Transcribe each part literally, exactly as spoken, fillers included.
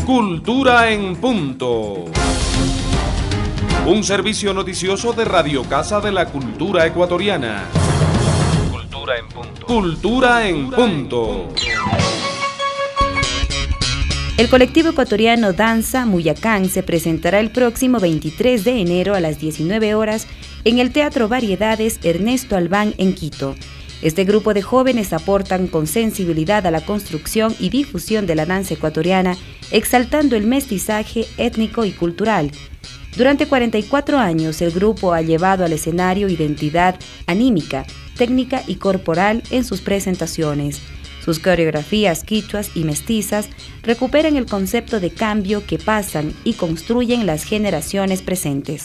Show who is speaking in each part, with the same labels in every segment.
Speaker 1: Cultura en Punto. Un servicio noticioso de Radio Casa de la Cultura Ecuatoriana. Cultura en Punto. Cultura en Punto.
Speaker 2: El colectivo ecuatoriano Danza Muyacán se presentará el próximo veintitrés de enero a las diecinueve horas en el Teatro Variedades Ernesto Albán en Quito. Este grupo de jóvenes aportan con sensibilidad a la construcción y difusión de la danza ecuatoriana, exaltando el mestizaje étnico y cultural. Durante cuarenta y cuatro años, el grupo ha llevado al escenario identidad anímica, técnica y corporal en sus presentaciones. Sus coreografías quichuas y mestizas recuperan el concepto de cambio que pasan y construyen las generaciones presentes.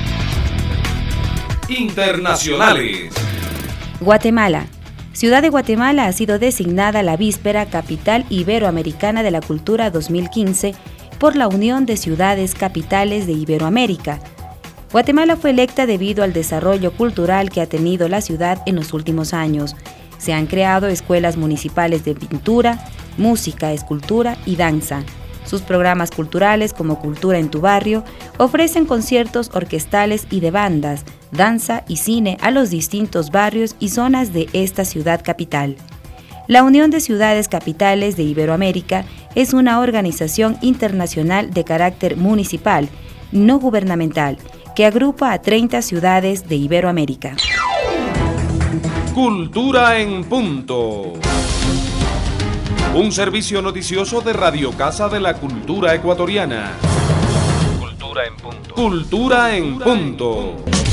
Speaker 1: Internacionales.
Speaker 2: Guatemala. Ciudad de Guatemala ha sido designada la víspera Capital Iberoamericana de la Cultura dos mil quince por la Unión de Ciudades Capitales de Iberoamérica. Guatemala fue electa debido al desarrollo cultural que ha tenido la ciudad en los últimos años. Se han creado escuelas municipales de pintura, música, escultura y danza. Sus programas culturales, como Cultura en tu Barrio, ofrecen conciertos orquestales y de bandas, danza y cine a los distintos barrios y zonas de esta ciudad capital. La Unión de Ciudades Capitales de Iberoamérica es una organización internacional de carácter municipal, no gubernamental, que agrupa a treinta ciudades de Iberoamérica.
Speaker 1: Cultura en Punto. Un servicio noticioso de Radio Casa de la Cultura Ecuatoriana. Cultura en Punto. Cultura en Punto.